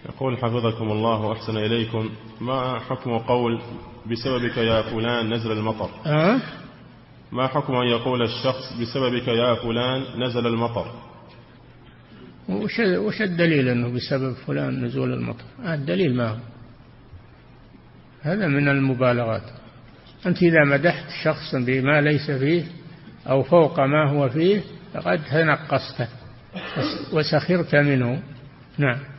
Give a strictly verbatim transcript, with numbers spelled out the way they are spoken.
يقول حفظكم الله وأحسن إليكم، ما حكم قول بسببك يا فلان نزل المطر؟ أه؟ ما حكم أن يقول الشخص بسببك يا فلان نزل المطر؟ وش, وش الدليل أنه بسبب فلان نزول المطر؟ الدليل ما هو، هذا من المبالغات. أنت إذا مدحت شخصا بما ليس فيه أو فوق ما هو فيه فقد تنقصته وسخرت منه. نعم.